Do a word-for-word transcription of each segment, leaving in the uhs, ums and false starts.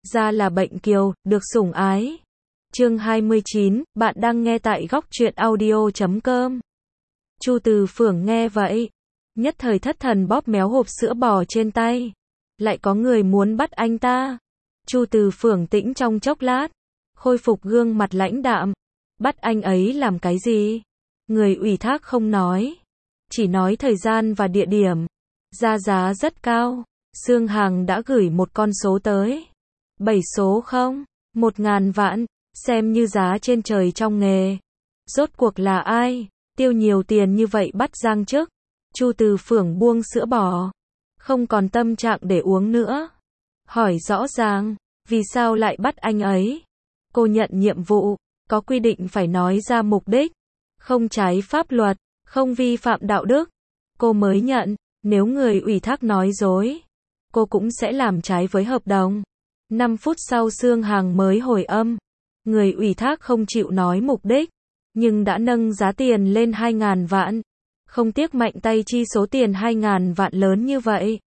ra là bệnh kiều, được sủng ái. Chương hai mươi chín, bạn đang nghe tại góc truyện audio chấm com. Chu Từ Phượng nghe vậy, nhất thời thất thần bóp méo hộp sữa bò trên tay. Lại có người muốn bắt anh ta. Chu Từ Phượng tĩnh trong chốc lát, khôi phục gương mặt lãnh đạm. Bắt anh ấy làm cái gì? Người ủy thác không nói, chỉ nói thời gian và địa điểm. Ra giá rất cao. Sương Hằng đã gửi một con số tới. Bảy số không? Một ngàn vạn, xem như giá trên trời trong nghề. Rốt cuộc là ai? Tiêu nhiều tiền như vậy bắt Giang Chức. Chu Từ Phượng buông sữa bò, không còn tâm trạng để uống nữa. Hỏi rõ ràng, vì sao lại bắt anh ấy? Cô nhận nhiệm vụ, có quy định phải nói ra mục đích, không trái pháp luật, không vi phạm đạo đức. Cô mới nhận, nếu người ủy thác nói dối, cô cũng sẽ làm trái với hợp đồng. năm phút sau Sương Hằng mới hồi âm. Người ủy thác không chịu nói mục đích, nhưng đã nâng giá tiền lên hai ngàn vạn. Không tiếc mạnh tay chi số tiền hai ngàn vạn lớn như vậy.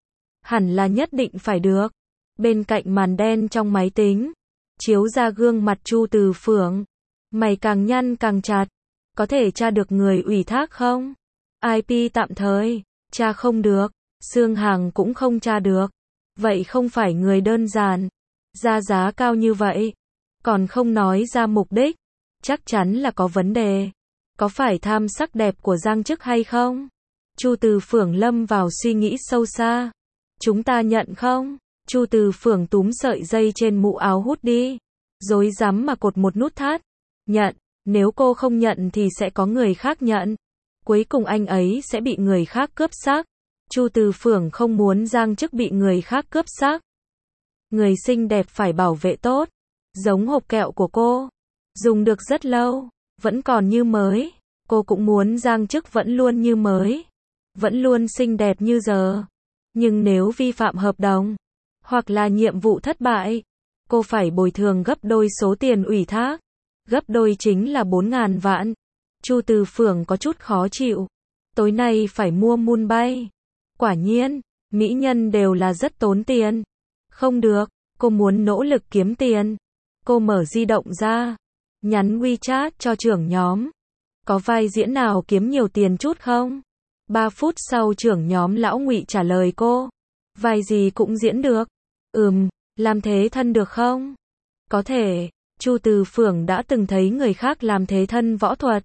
Hẳn là nhất định phải được. Bên cạnh màn đen trong máy tính, chiếu ra gương mặt Chu Từ Phượng. Mày càng nhăn càng chặt. Có thể tra được người ủy thác không? i pê tạm thời, tra không được. Sương Hằng cũng không tra được. Vậy không phải người đơn giản. Ra giá cao như vậy, còn không nói ra mục đích, chắc chắn là có vấn đề. Có phải tham sắc đẹp của Giang Chức hay không? Chu Từ Phượng lâm vào suy nghĩ sâu xa. Chúng ta nhận không? Chu Từ Phượng túm sợi dây trên mũ áo hút đi. Rối rắm mà cột một nút thắt. Nhận, nếu cô không nhận thì sẽ có người khác nhận. Cuối cùng anh ấy sẽ bị người khác cướp xác. Chu Từ Phượng không muốn Giang Chức bị người khác cướp xác. Người xinh đẹp phải bảo vệ tốt. Giống hộp kẹo của cô, dùng được rất lâu, vẫn còn như mới. Cô cũng muốn Giang Chức vẫn luôn như mới, vẫn luôn xinh đẹp như giờ. Nhưng nếu vi phạm hợp đồng, hoặc là nhiệm vụ thất bại, cô phải bồi thường gấp đôi số tiền ủy thác. Gấp đôi chính là bốn ngàn vạn. Chu Từ Phượng có chút khó chịu. Tối nay phải mua moon bay. Quả nhiên, mỹ nhân đều là rất tốn tiền. Không được, cô muốn nỗ lực kiếm tiền. Cô mở di động ra, nhắn WeChat cho trưởng nhóm. Có vai diễn nào kiếm nhiều tiền chút không? Ba phút sau trưởng nhóm Lão Ngụy trả lời cô. Vai gì cũng diễn được. Ừm, làm thế thân được không? Có thể. Chu Từ Phượng đã từng thấy người khác làm thế thân võ thuật.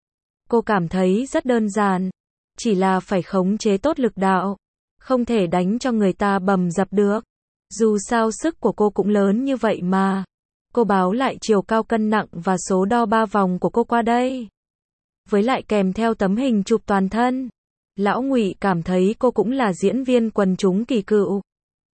Cô cảm thấy rất đơn giản. Chỉ là phải khống chế tốt lực đạo. Không thể đánh cho người ta bầm dập được. Dù sao sức của cô cũng lớn như vậy mà. Cô báo lại chiều cao cân nặng và số đo ba vòng của cô qua đây. Với lại kèm theo tấm hình chụp toàn thân. Lão Ngụy cảm thấy cô cũng là diễn viên quần chúng kỳ cựu.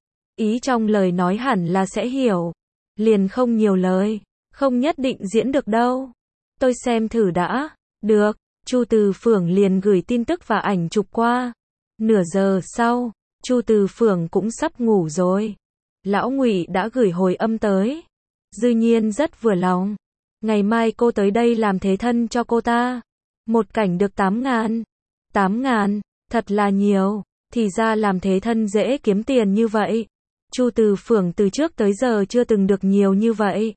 Ý trong lời nói hẳn là sẽ hiểu. Liền không nhiều lời. Không nhất định diễn được đâu. Tôi xem thử đã. Được. Chu Từ Phượng liền gửi tin tức và ảnh chụp qua. Nửa giờ sau, Chu Từ Phượng cũng sắp ngủ rồi. Lão Ngụy đã gửi hồi âm tới. Dư Nhiên rất vừa lòng. Ngày mai cô tới đây làm thế thân cho cô ta. Một cảnh được tám ngàn. Tám ngàn, thật là nhiều. Thì ra làm thế thân dễ kiếm tiền như vậy. Chu Từ Phượng từ trước tới giờ chưa từng được nhiều như vậy.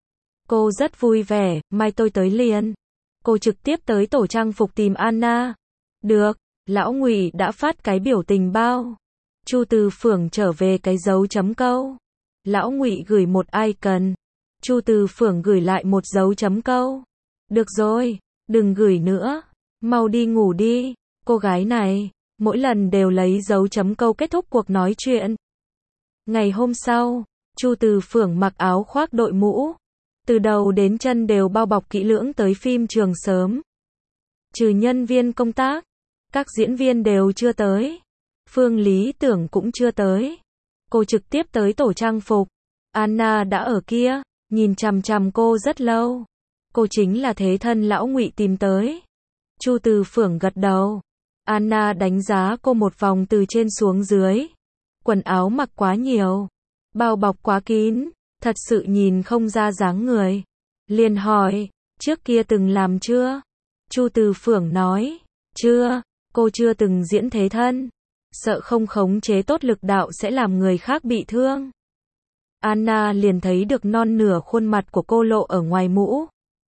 Cô rất vui vẻ, mai tôi tới liền. Cô trực tiếp tới tổ trang phục tìm Anna. Được, Lão Ngụy đã phát cái biểu tình bao. Chu Từ Phượng trở về cái dấu chấm câu. Lão Ngụy gửi một icon. Chu Từ Phượng gửi lại một dấu chấm câu. Được rồi, đừng gửi nữa. Mau đi ngủ đi. Cô gái này, mỗi lần đều lấy dấu chấm câu kết thúc cuộc nói chuyện. Ngày hôm sau, Chu Từ Phượng mặc áo khoác đội mũ. Từ đầu đến chân đều bao bọc kỹ lưỡng tới phim trường sớm. Trừ nhân viên công tác, các diễn viên đều chưa tới. Phương Lý Tưởng cũng chưa tới. Cô trực tiếp tới tổ trang phục. Anna đã ở kia, nhìn chằm chằm cô rất lâu. Cô chính là thế thân Lão Ngụy tìm tới. Chu Từ Phượng gật đầu. Anna đánh giá cô một vòng từ trên xuống dưới. Quần áo mặc quá nhiều, bao bọc quá kín, thật sự nhìn không ra dáng người. Liền hỏi, trước kia từng làm chưa? Chu Từ Phượng nói, chưa, cô chưa từng diễn thế thân. Sợ không khống chế tốt lực đạo sẽ làm người khác bị thương. Anna liền thấy được non nửa khuôn mặt của cô lộ ở ngoài mũ.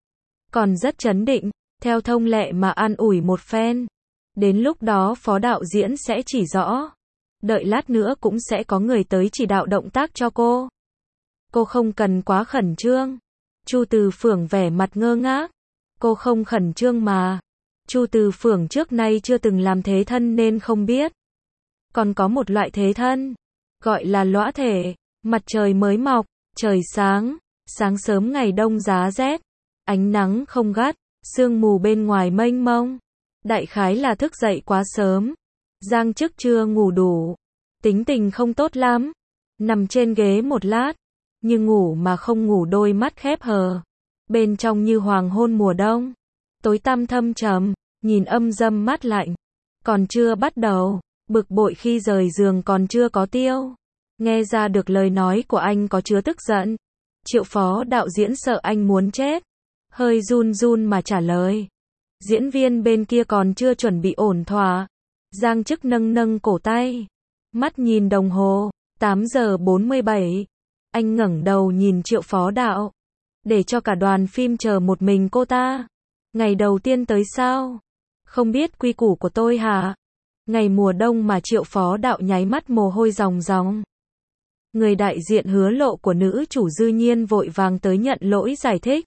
Còn rất trấn định, theo thông lệ mà an ủi một phen. Đến lúc đó phó đạo diễn sẽ chỉ rõ. Đợi lát nữa cũng sẽ có người tới chỉ đạo động tác cho cô. Cô không cần quá khẩn trương. Chu Từ Phưởng vẻ mặt ngơ ngác. Cô không khẩn trương mà. Chu Từ Phưởng trước nay chưa từng làm thế thân nên không biết. Còn có một loại thế thân, gọi là lõa thể. Mặt trời mới mọc, trời sáng, sáng sớm ngày đông giá rét, ánh nắng không gắt, sương mù bên ngoài mênh mông. Đại khái là thức dậy quá sớm. Giang Chức chưa ngủ đủ, tính tình không tốt lắm, nằm trên ghế một lát, nhưng ngủ mà không ngủ, đôi mắt khép hờ, bên trong như hoàng hôn mùa đông, tối tăm thâm trầm, nhìn âm dâm mát lạnh, còn chưa bắt đầu, bực bội khi rời giường còn chưa có tiêu. Nghe ra được lời nói của anh có chứa tức giận. Triệu phó đạo diễn sợ anh muốn chết, hơi run run mà trả lời. Diễn viên bên kia còn chưa chuẩn bị ổn thỏa. Giang Chức nâng nâng cổ tay, mắt nhìn đồng hồ, tám giờ bốn mươi bảy. Anh ngẩng đầu nhìn Triệu phó đạo, để cho cả đoàn phim chờ một mình cô ta. Ngày đầu tiên tới sao? Không biết quy củ của tôi hả? Ngày mùa đông mà. Triệu phó đạo nháy mắt mồ hôi ròng ròng. Người đại diện hứa lộ của nữ chủ Dư Nhiên vội vàng tới nhận lỗi giải thích.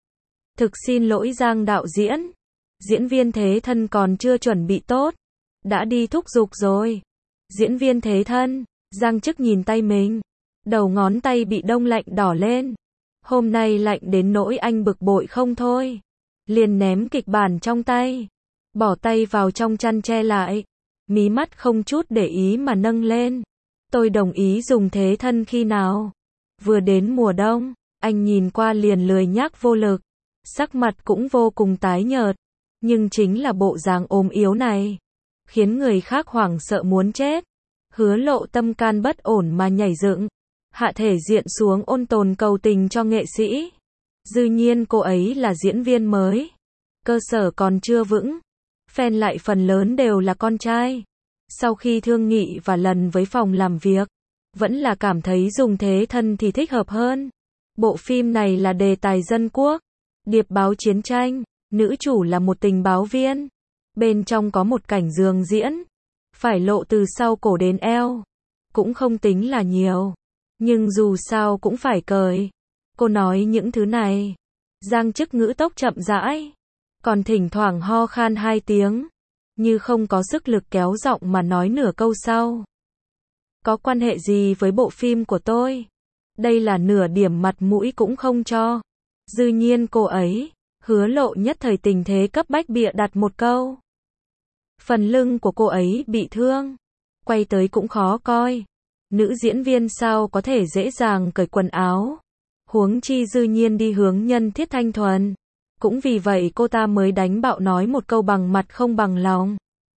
Thực xin lỗi Giang đạo diễn. Diễn viên thế thân còn chưa chuẩn bị tốt. Đã đi thúc giục rồi. Diễn viên thế thân. Giang Chức nhìn tay mình. Đầu ngón tay bị đông lạnh đỏ lên. Hôm nay lạnh đến nỗi anh bực bội không thôi. Liền ném kịch bản trong tay. Bỏ tay vào trong chăn che lại. Mí mắt không chút để ý mà nâng lên. Tôi đồng ý dùng thế thân khi nào? Vừa đến mùa đông, anh nhìn qua liền lười nhác vô lực. Sắc mặt cũng vô cùng tái nhợt. Nhưng chính là bộ dáng ốm yếu này, khiến người khác hoảng sợ muốn chết. Hứa lộ tâm can bất ổn mà nhảy dựng. Hạ thể diện xuống ôn tồn cầu tình cho nghệ sĩ. Dư Nhiên cô ấy là diễn viên mới. Cơ sở còn chưa vững. Fan lại phần lớn đều là con trai. Sau khi thương nghị và lần với phòng làm việc, vẫn là cảm thấy dùng thế thân thì thích hợp hơn. Bộ phim này là đề tài dân quốc, điệp báo chiến tranh, nữ chủ là một tình báo viên. Bên trong có một cảnh giường diễn, phải lộ từ sau cổ đến eo. Cũng không tính là nhiều, nhưng dù sao cũng phải cởi. Cô nói những thứ này, Giang Chức ngữ tốc chậm rãi, còn thỉnh thoảng ho khan hai tiếng, như không có sức lực kéo giọng mà nói nửa câu sau. Có quan hệ gì với bộ phim của tôi? Đây là nửa điểm mặt mũi cũng không cho. Dư Nhiên cô ấy. Hứa lộ nhất thời tình thế cấp bách bịa đặt một câu. Phần lưng của cô ấy bị thương, quay tới cũng khó coi. Nữ diễn viên sao có thể dễ dàng cởi quần áo? Huống chi Dư Nhiên đi hướng nhân thiết thanh thuần. Cũng vì vậy cô ta mới đánh bạo nói một câu bằng mặt không bằng lòng.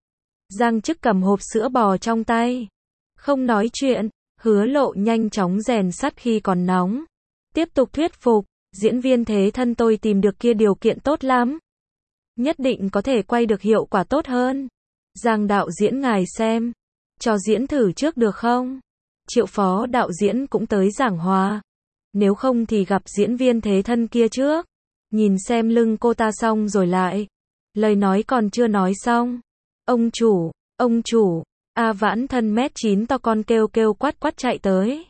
Giang Chức cầm hộp sữa bò trong tay, không nói chuyện. Hứa lộ nhanh chóng rèn sắt khi còn nóng, tiếp tục thuyết phục. Diễn viên thế thân tôi tìm được kia điều kiện tốt lắm, nhất định có thể quay được hiệu quả tốt hơn. Giang đạo diễn ngài xem, cho diễn thử trước được không? Triệu phó đạo diễn cũng tới giảng hòa. Nếu không thì gặp diễn viên thế thân kia trước, nhìn xem lưng cô ta xong rồi lại. Lời nói còn chưa nói xong. Ông chủ, ông chủ, A Vãn thân mét chín to con kêu kêu quát quát chạy tới.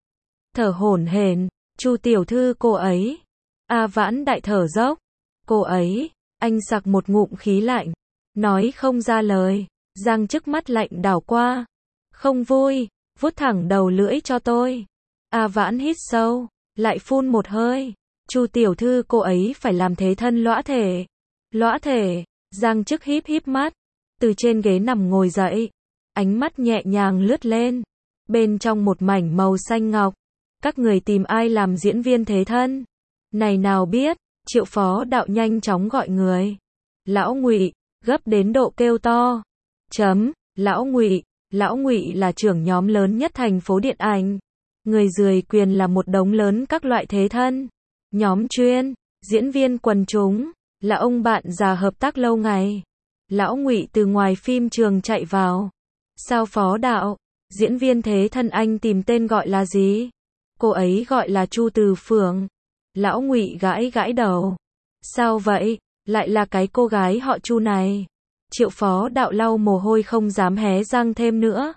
Thở hổn hển, Chu tiểu thư cô ấy. A Vãn đại thở dốc. Cô ấy, anh sặc một ngụm khí lạnh, nói không ra lời. Giang Chức mắt lạnh đảo qua. Không vui, vuốt thẳng đầu lưỡi cho tôi. A Vãn hít sâu, lại phun một hơi. Chu tiểu thư cô ấy phải làm thế thân lõa thể. Lõa thể. Giang Chức híp híp mắt, từ trên ghế nằm ngồi dậy, ánh mắt nhẹ nhàng lướt lên. Bên trong một mảnh màu xanh ngọc. Các người tìm ai làm diễn viên thế thân? Này nào biết. Triệu phó đạo nhanh chóng gọi người. Lão Ngụy, gấp đến độ kêu to. Chấm, Lão Ngụy, Lão Ngụy là trưởng nhóm lớn nhất thành phố điện ảnh. Người dưới quyền là một đống lớn các loại thế thân. Nhóm chuyên, diễn viên quần chúng, là ông bạn già hợp tác lâu ngày. Lão Ngụy từ ngoài phim trường chạy vào. Sao phó đạo, diễn viên thế thân anh tìm tên gọi là gì? Cô ấy gọi là Chu Từ Phượng. Lão Ngụy gãi gãi đầu. Sao vậy? Lại là cái cô gái họ Chu này. Triệu Phó Đạo lau mồ hôi không dám hé răng thêm nữa.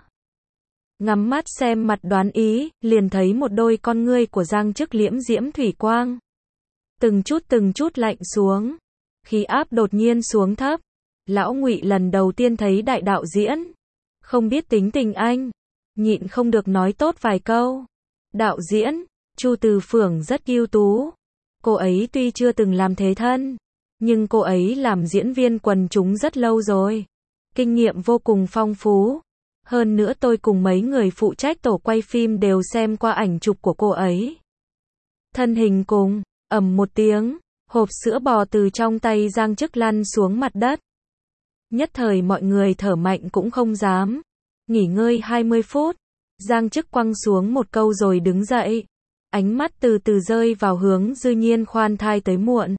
Ngắm mắt xem mặt đoán ý, liền thấy một đôi con ngươi của Giang Chức liễm diễm thủy quang. Từng chút từng chút lạnh xuống. Khí áp đột nhiên xuống thấp. Lão Ngụy lần đầu tiên thấy đại đạo diễn. Không biết tính tình anh. Nhịn không được nói tốt vài câu. Đạo diễn, Chu Từ Phượng rất ưu tú. Cô ấy tuy chưa từng làm thế thân, nhưng cô ấy làm diễn viên quần chúng rất lâu rồi. Kinh nghiệm vô cùng phong phú. Hơn nữa tôi cùng mấy người phụ trách tổ quay phim đều xem qua ảnh chụp của cô ấy. Thân hình cùng, ầm một tiếng, hộp sữa bò từ trong tay Giang Chức lăn xuống mặt đất. Nhất thời mọi người thở mạnh cũng không dám. Nghỉ ngơi hai mươi phút, Giang Chức quăng xuống một câu rồi đứng dậy. Ánh mắt từ từ rơi vào hướng Dư Nhiên khoan thai tới muộn.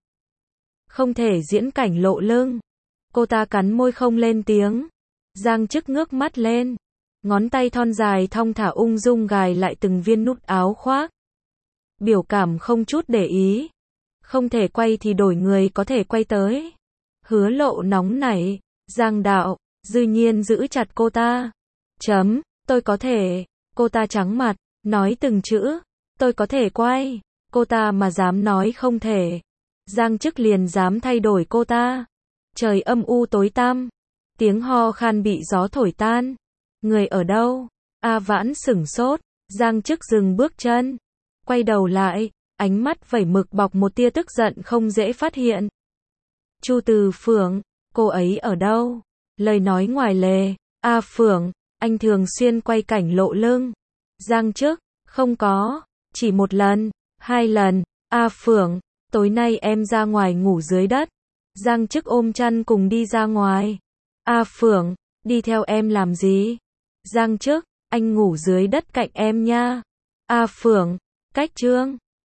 Không thể diễn cảnh lộ lưng. Cô ta cắn môi không lên tiếng. Giang Chức ngước mắt lên. Ngón tay thon dài thong thả ung dung gài lại từng viên nút áo khoác. Biểu cảm không chút để ý. Không thể quay thì đổi người có thể quay tới. Hứa Lộ nóng nảy. Giang đạo, Dư Nhiên giữ chặt cô ta. Chấm, tôi có thể. Cô ta trắng mặt, nói từng chữ. Tôi có thể quay. Cô ta mà dám nói không thể. Giang Chức liền dám thay đổi cô ta. Trời âm u tối tăm. Tiếng ho khan bị gió thổi tan. Người ở đâu? A Vãn sửng sốt. Giang Chức dừng bước chân. Quay đầu lại. Ánh mắt vẩy mực bọc một tia tức giận không dễ phát hiện. Chu Từ Phượng. Cô ấy ở đâu? Lời nói ngoài lề. A Phượng. Anh thường xuyên quay cảnh lộ lưng. Giang Chức. Không có. Chỉ một lần. Hai lần. A Phượng. Tối nay em ra ngoài ngủ dưới đất. Giang Chức ôm chăn cùng đi ra ngoài. A Phượng. Đi theo em làm gì? Giang Chức. Anh ngủ dưới đất cạnh em nha. A Phượng. Cách trương.